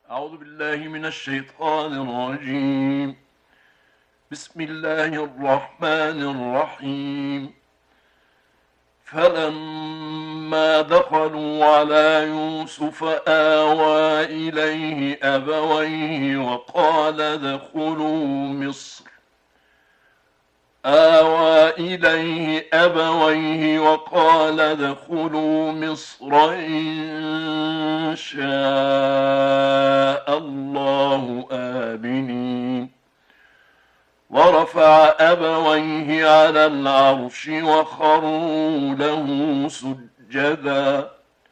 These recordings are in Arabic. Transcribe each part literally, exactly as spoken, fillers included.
أعوذ بالله من الشيطان الرجيم. بسم الله الرحمن الرحيم. فلما دخلوا على يوسف آوى إليه أبويه وقال ادخلوا مصر آوى إليه أبويه وقال ادخلوا مصر إن شاء الله آمنين. ورفع أبويه على العرش وخروا له سجدا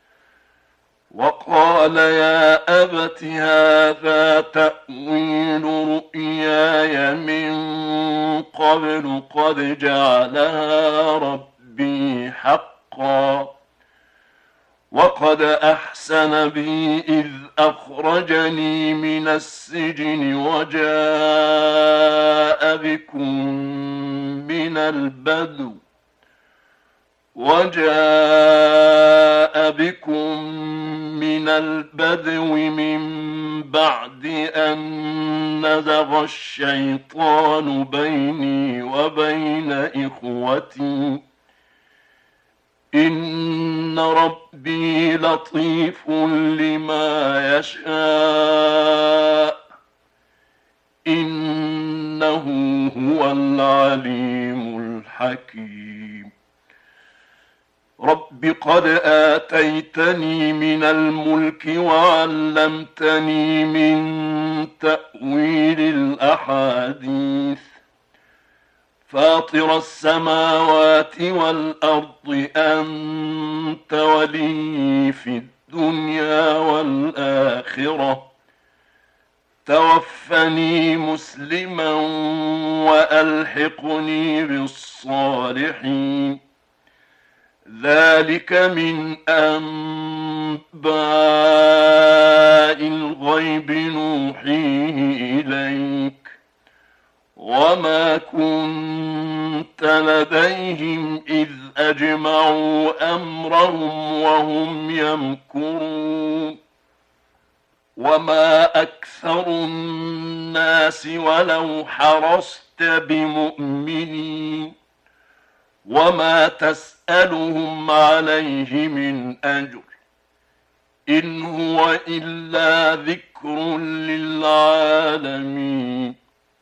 وقال يا أبت هذا تأويل رؤياي من قبل قد جعلها ربي حقا وقد أحسن بي إذ أخرجني من السجن وجاء بكم من البدو وجاء بكم من البدو من بعد أن نزغ الشيطان بيني وبين إخوتي إن ربي لطيف لما يشاء إنه هو العليم الحكيم. رب قد آتيتني من الملك وعلمتني من تأويل الأحاديث فاطر السماوات والأرض أنت ولي في الدنيا والآخرة توفني مسلما وألحقني بالصالحين. ذلك من أنباء الغيب نوحيه إليك وما كنت لديهم إذ أجمعوا أمرهم وهم يمكرون. وما أكثر الناس ولو حرصت بمؤمنين وما تسألهم عليه من أجر إن هو إلا ذكر للعالمين.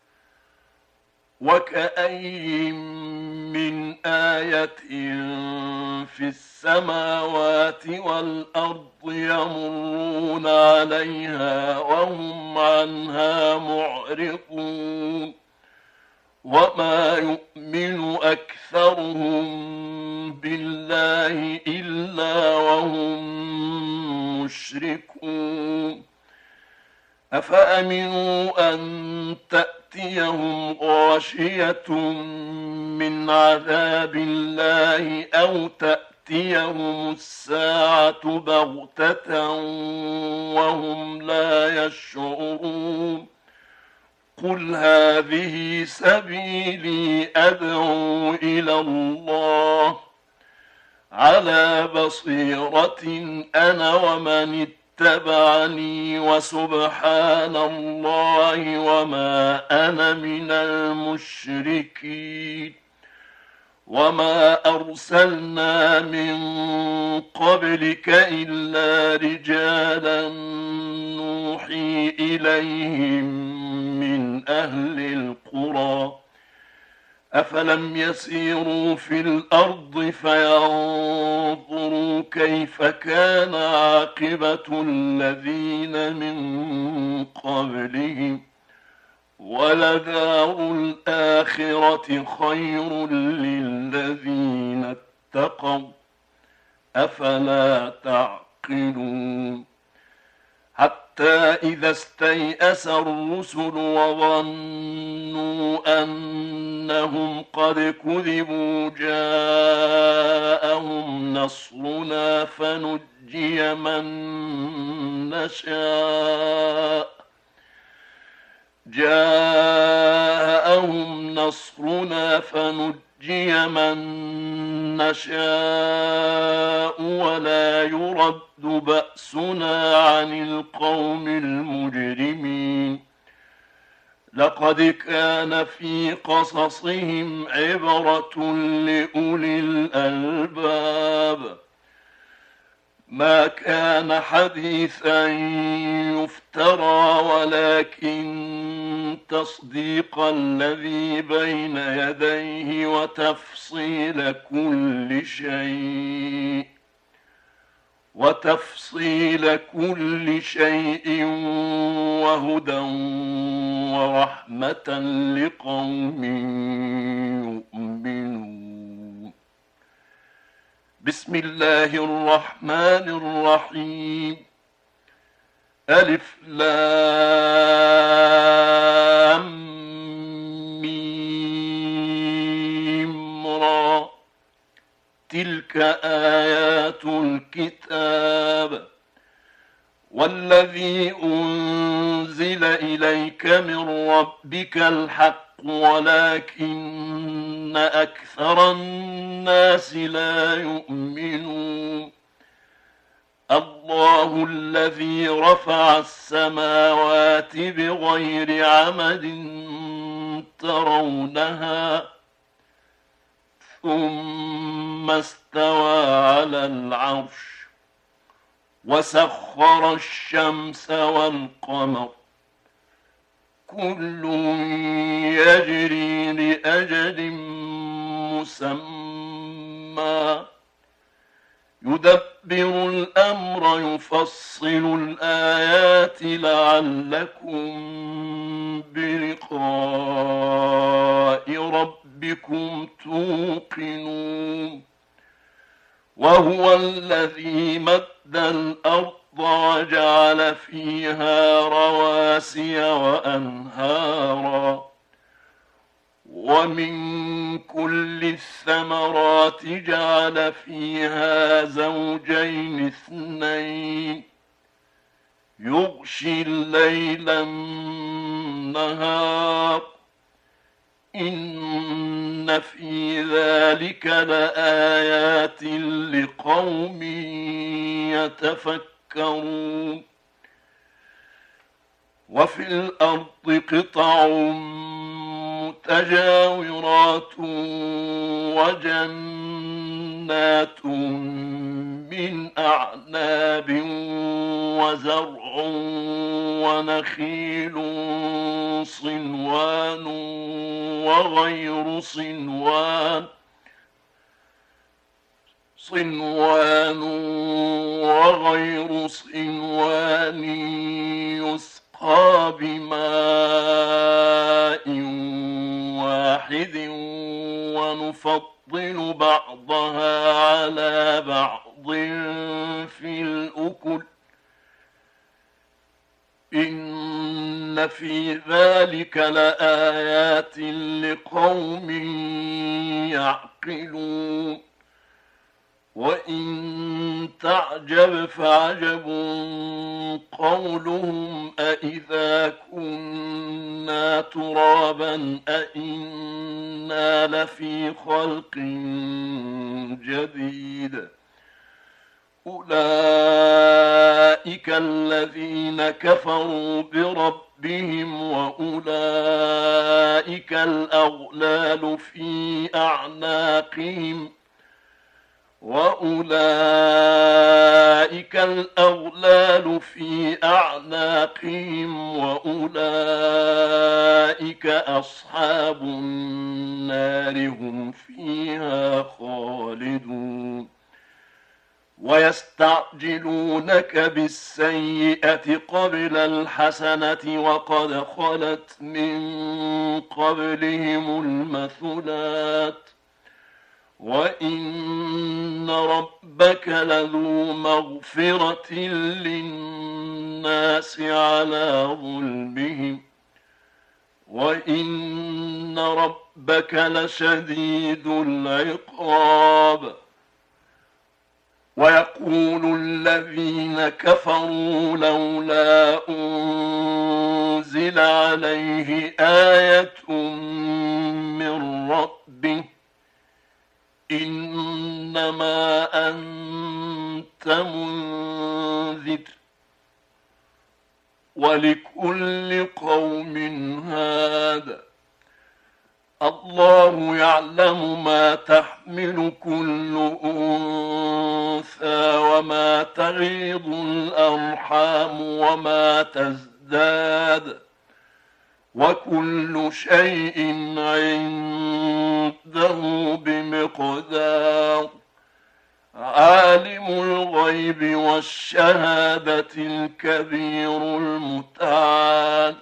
وكأي من آية في السماوات والأرض يمرون عليها وهم عنها معرضون وما يؤمن أكثرهم بالله إلا وهم مشركون. أفأمنوا أن تأتيهم غاشية من عذاب الله أو تأتيهم الساعة بغتة وهم لا يشعرون. قل هذه سبيلي أدعو إلى الله على بصيرة أنا ومن اتبعني وسبحان الله وما أنا من المشركين. وما أرسلنا من قبلك إلا رجالا نوحي إليهم من أهل القرى أفلم يسيروا في الأرض فينظروا كيف كان عاقبة الذين من قبلهم ولدار الآخرة خير للذين اتقوا أفلا تعقلون. حتى إذا استيأس الرسل وظنوا أنهم قد كذبوا جاءهم نصرنا فنجي من نشاء جاءهم نصرنا فنجي فننجي من نشاء ولا يرد بأسنا عن القوم المجرمين لقد كان في قصصهم عبرة لأولي الألباب ما كان حديثا يفترى ولكن تصديق الذي بين يديه وتفصيل كل شيء وتفصيل كل شيء وهدى ورحمة لقوم يؤمنون. بسم الله الرحمن الرحيم. ألف لام ميم را تلك آيات الكتاب والذي أنزل إليك من ربك الحق ولكن أكثر الناس لا يؤمنون. الله الذي رفع السماوات بغير عمد ترونها ثم استوى على العرش وسخر الشمس والقمر كل يجري لأجل مسمى يدبر الأمر يفصل الآيات لعلكم بلقاء ربكم توقنون. وهو الذي مد الأرض وجعل فيها رواسي وأنهارا ومن كل الثمرات جعل فيها زوجين اثنين يغشي الليل النهار إن في ذلك لآيات لقوم يتفكرون. وفي الأرض قطع متجاورات وجنات من أعناب وزرع ونخيل صنوان وغير صنوان صنوان وغير صنوان يسقى بماء واحد ونفضل بعضها على بعض في الأكل إن في ذلك لآيات لقوم يعقلون. وإن تعجب فعجب قولهم أإذا كنا ترابا أإنا لفي خلق جديد أولئك الذين كفروا بربهم وأولئك الأغلال في أعناقهم وأولئك الأغلال في أعناقهم وأولئك أصحاب النار هم فيها خالدون. ويستعجلونك بالسيئة قبل الحسنة وقد خلت من قبلهم المثلات وإن ربك لذو مغفرة للناس على ظلمهم وإن ربك لشديد العقاب. ويقول الذين كفروا لولا أنزل عليه آية من ربه إنما أنت منذر ولكل قوم هاد. الله يعلم ما تحمل كل أنثى وما تغيض الأرحام وما تزداد وكل شيء عنده بمقدار. عالم الغيب والشهادة الكبير المتعال.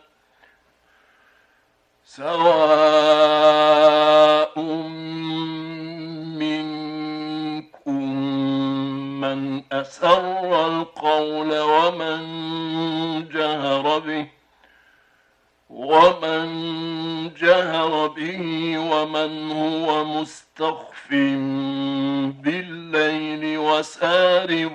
سواء منكم من أسر القول ومن جهر به ومن جهر به ومن هو مستخف بالليل وسارب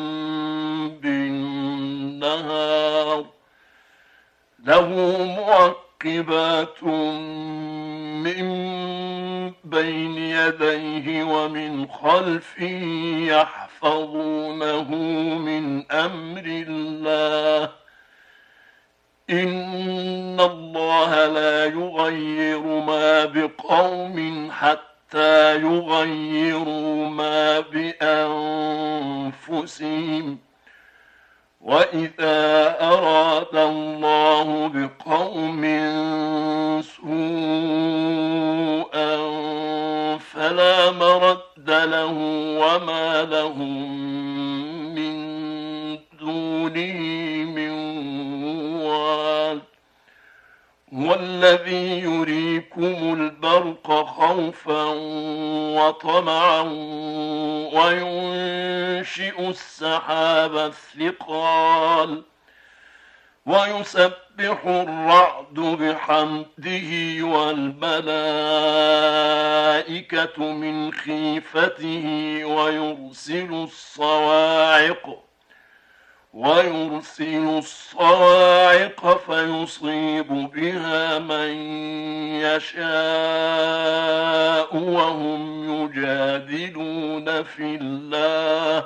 بالنهار. له معقبات من بين يديه ومن خلفه يحفظونه من أمر الله. إن الله لا يغير ما بقوم حتى يغيروا ما بأنفسهم. وإذا أراد الله بقوم سوءا فلا مرد له وما لهم من دونه من وال. هو الذي يريكم البرق خوفا وطمعا وينشئ السحاب الثقال ويسبح الرعد بحمده والملائكة من خيفته ويرسل الصواعق ويرسل الصواعق فيصيب بها من يشاء وهم يجادلون في الله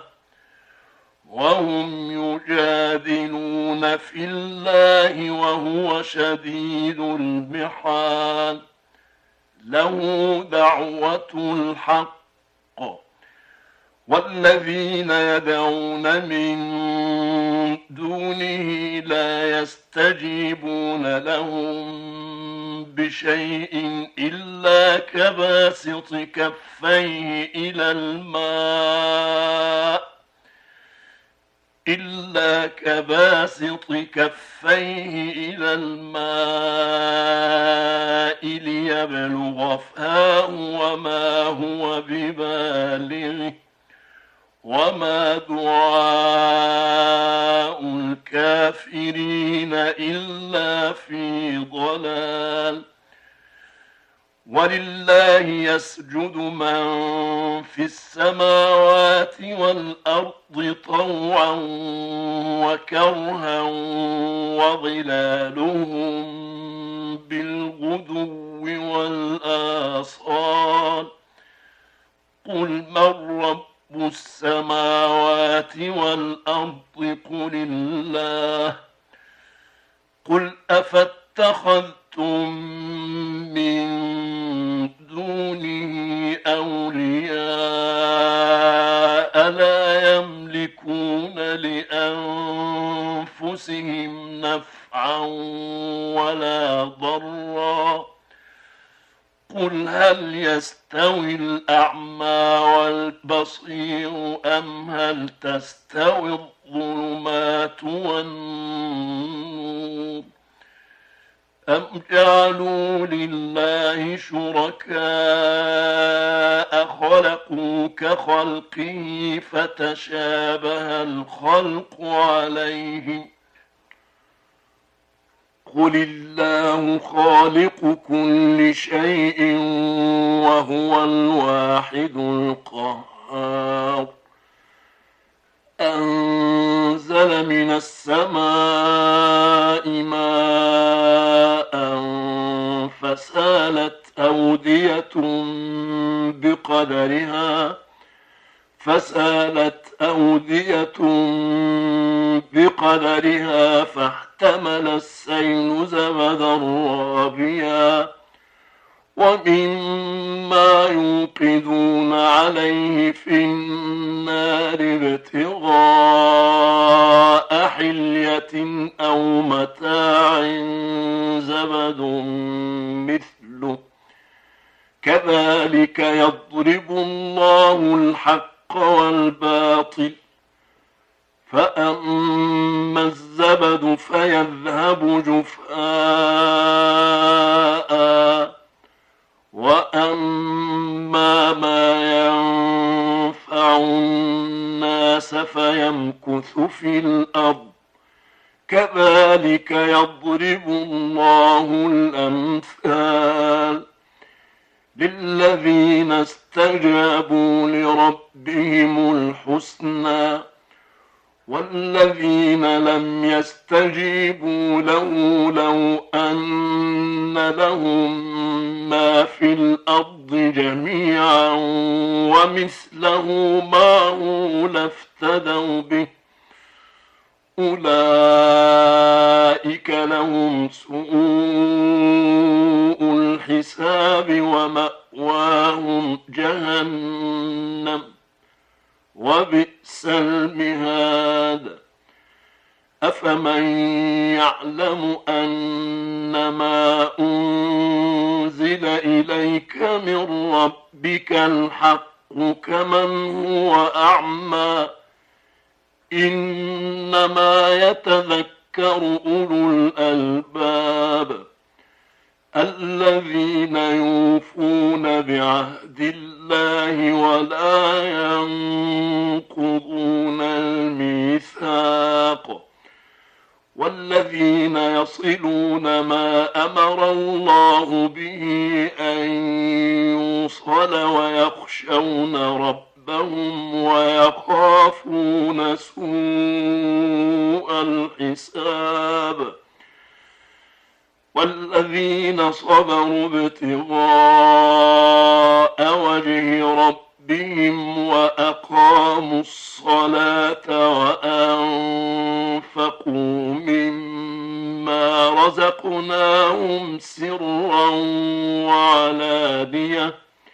وهم يجادلون في الله وهو شديد المحال. له دعوة الحق والذين يدعون من دونه لا يستجيبون لهم بشيء إلا كباسط كفيه إلى الماء إلا كباسط كفيه إلى الماء ليبلغ فاه وما هو ببالغه وما دعاء الكافرين إلا في ضلال. ولله يسجد من في السماوات والأرض طوعا وكرها وظلالهم بالغدو والآصال. قل من رب السماوات والأرض قل الله. قل أفاتخذتم من دونه أولياء لا يملكون لأنفسهم نفعا ولا ضرا. قل هل يستوي الأعمى والبصير أم هل تستوي الظلمات والنور أم جعلوا لله شركاء خلقوا كخلقه فتشابه الخلق عليهم. قل الله خالق كل شيء وهو الواحد القهار. أنزل من السماء ماء فسالت أودية بقدرها فسالت أودية بقدرها فاحتمل السيل زبدا رابيا ومما يوقدون عليه في النار ابتغاء حلية أو متاع زبد مثله كذلك يضرب الله الحق والباطل فأما الزبد فيذهب جفاء وأما ما ينفع الناس فيمكث في الأرض كذلك يضرب الله الأمثال للذين استجابوا لربهم الحسنى والذين لم يستجيبوا له لو أن لهم ما في الأرض جميعا ومثله معه لافتدوا به أولئك لهم سوء الحساب ومأواهم جهنم وبئس المهاد أفمن يعلم أنما أنزل إليك من ربك الحق كمن هو أعمى إنما يتذكر أولو الألباب الذين يوفون بعهد الله ولا ينقضون الميثاق والذين يصلون ما أمر الله به أن يوصل ويخشون ربهم ويخافون سوء الحساب والذين صبروا ابتغاء وجه ربهم وأقاموا الصلاة وأنفقوا مما رزقناهم سرا وعلانية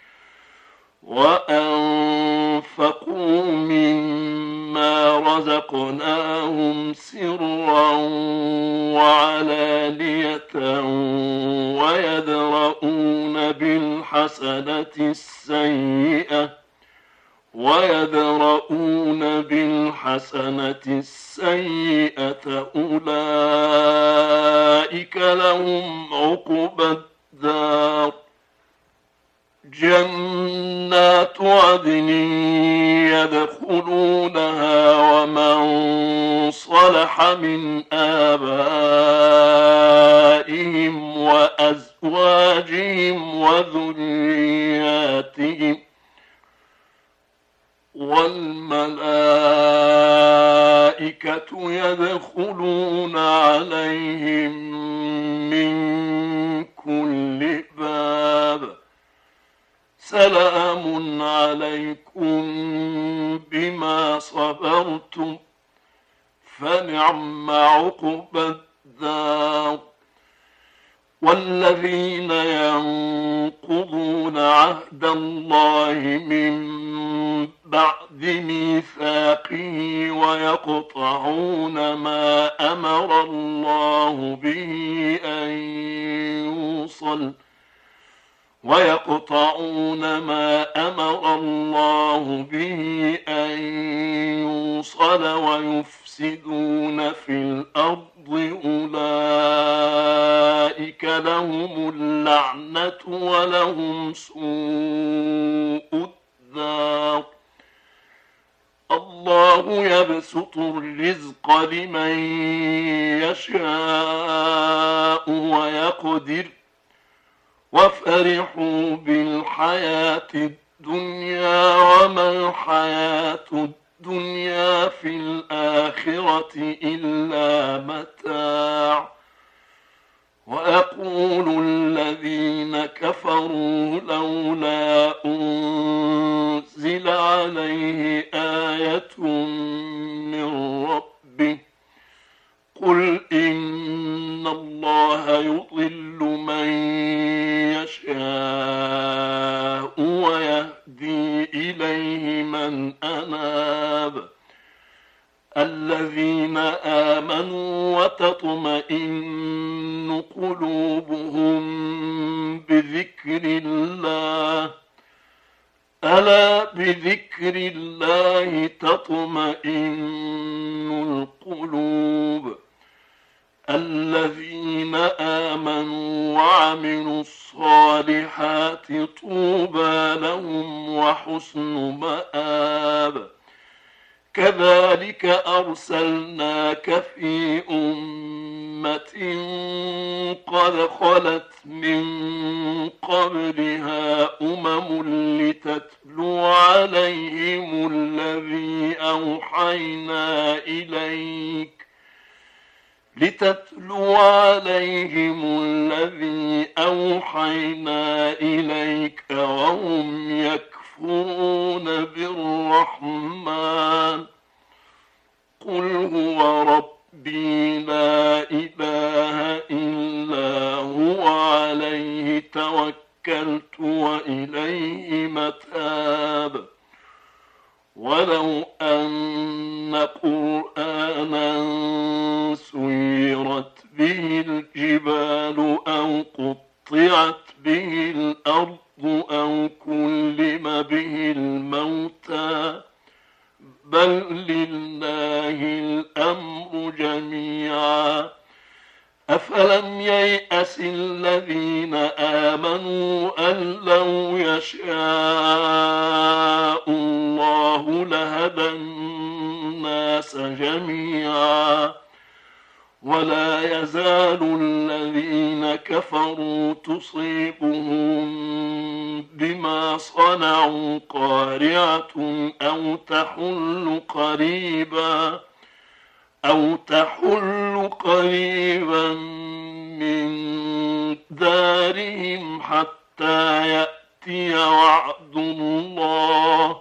وأنفقوا مما رزقناهم سرا وعلانية ويدرؤون بالحسنة السيئة ويدرؤون بالحسنة السيئة أولئك لهم عقبى الدار جنات عدن يدخلونها ومن صلح من آبائهم وأزواجهم وذرياتهم والملائكة يدخلون عليهم من كل باب سلام عليكم بما صبرتم فنعم عقبى الدار والذين ينقضون عهد الله من بعد ميثاقه ويقطعون ما أمر الله به أن يوصل ويقطعون ما أمر الله به أن يوصل ويفسدون في الأرض أولئك لهم اللعنة ولهم سوء الدار الله يبسط الرزق لمن يشاء ويقدر وفرحوا بالحياة الدنيا وما الحياة الدنيا في الآخرة إلا متاع ويقول الذين كفروا لولا أنزل عليه الله يضل من يشاء ويهدي إليه من أناب الذين آمنوا وتطمئن قلوبهم بذكر الله ألا بذكر الله تطمئن القلوب الذين آمنوا وعملوا الصالحات طوبى لهم وحسن مآب كذلك أرسلناك في أمة قد خلت من قبلها أمم لتتلو عليهم الذي أوحينا إليك لتتلو عليهم الذي أوحينا إليك وهم يكفرون بالرحمن قل هو ربي لا إله إلا هو عليه توكلت وإليه متاب ولو أن قرآنا سيرت به الجبال أو قطعت به الأرض أو كلم به الموتى بل لله الأمر جميعا أفلم ييأس الذين آمنوا أن لو يشاء الله لهدى الناس جميعا ولا يزال الذين كفروا تصيبهم بما صنعوا قارعة أو تحل قريبا أو تحل قريبا من دارهم حتى يأتي وعد الله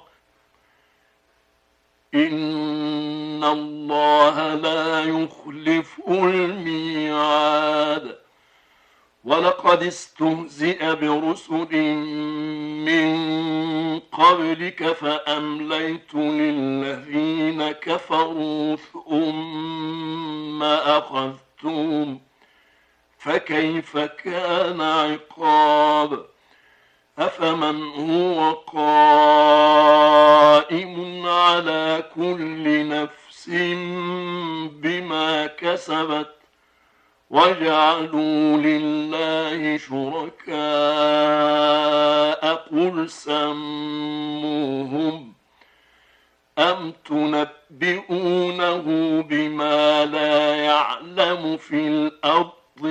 إن الله لا يخلف الميعاد ولقد استهزئ برسل من قبلك فأمليت للذين كفروا ثم أخذتهم فكيف كان عقاب أفمن هو قائم على كل نفس بما كسبت وجعلوا لله شركاء قل سموهم أم تنبئونه بما لا يعلم في الأرض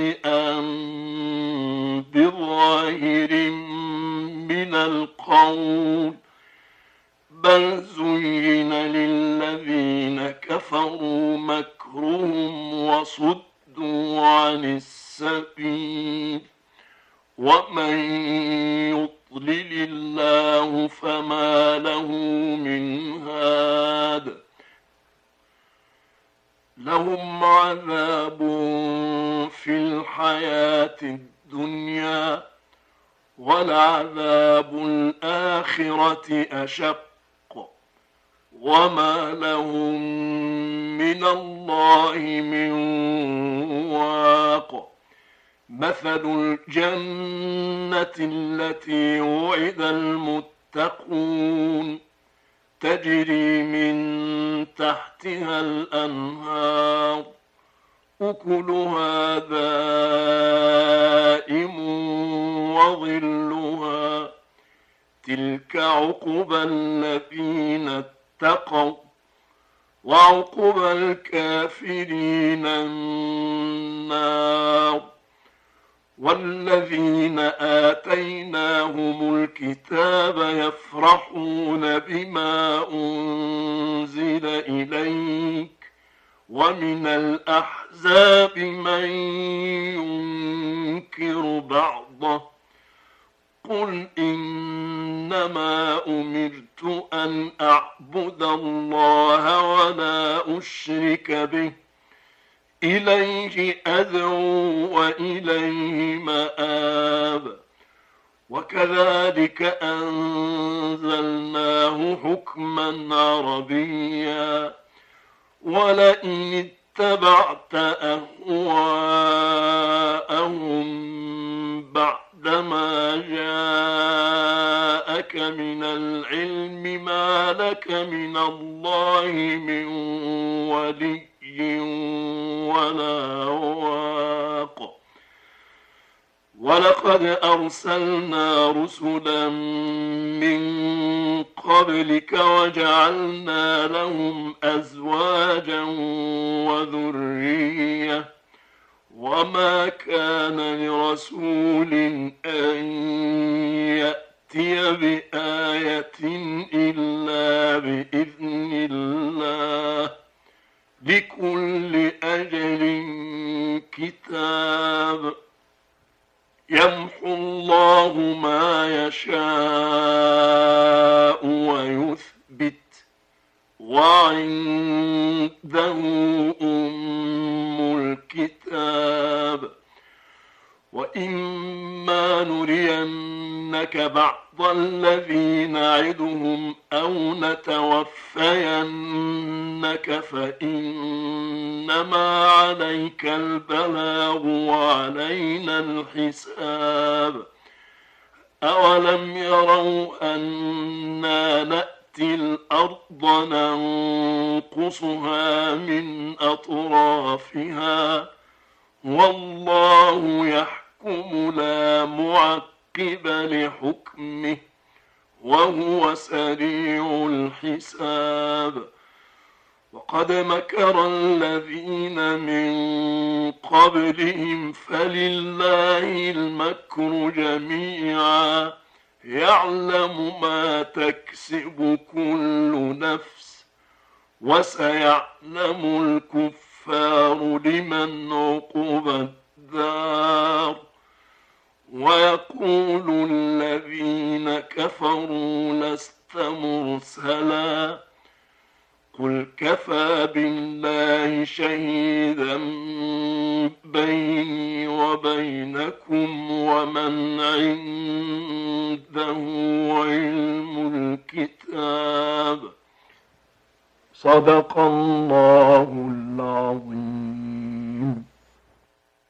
أم بظاهر من القول بل زين للذين كفروا مكرهم وصدوا عن السبيل ومن يضلل الله فما له من هاد لهم عذاب في الحياة الدنيا ولعذاب الآخرة أشق وما لهم من الله من واق مثل الجنة التي وعد المتقون تجري من تحتها الأنهار أكلها دائم وظلها تلك عقبى الذين اتقوا وعقبى الكافرين النار والذين آتيناهم الكتاب يفرحون بما أنزل إليك ومن الأحزاب من ينكر بعضه قل إنما أمرت أن أعبد الله ولا أشرك به إليه أدعو وإليه مآب. وكذلك أنزلناه حكما عربيا. ولئن اتبعت أهواءهم بعدما جاءك من العلم ما لك من الله من ولي ولا واق. ولقد أرسلنا رسلا من قبلك وجعلنا لهم أزواجا وذرية، وما كان لرسول أن يأتي بآية إلا بإذن الله، لكل أجل كتاب. يمحو الله ما يشاء ويثبت، وعنده أم الكتاب. وإما نرينك بعض الذي نعدهم أو نتوفينك فإنما عليك البلاغ وعلينا الحساب. أولم يروا أنا نأتي الأرض ننقصها من أطرافها والله يحكم لا معقب لحكمه وهو سريع الحساب. وقد مكر الذين من قبلهم فلله المكر جميعا يعلم ما تكسب كل نفس وسيعلم الكفار لمن عقبى الدار. ويقول الذين كفروا لست مرسلا قل كفى بالله شهيدا بيني وبينكم ومن عنده علم الكتاب. صدق الله العظيم.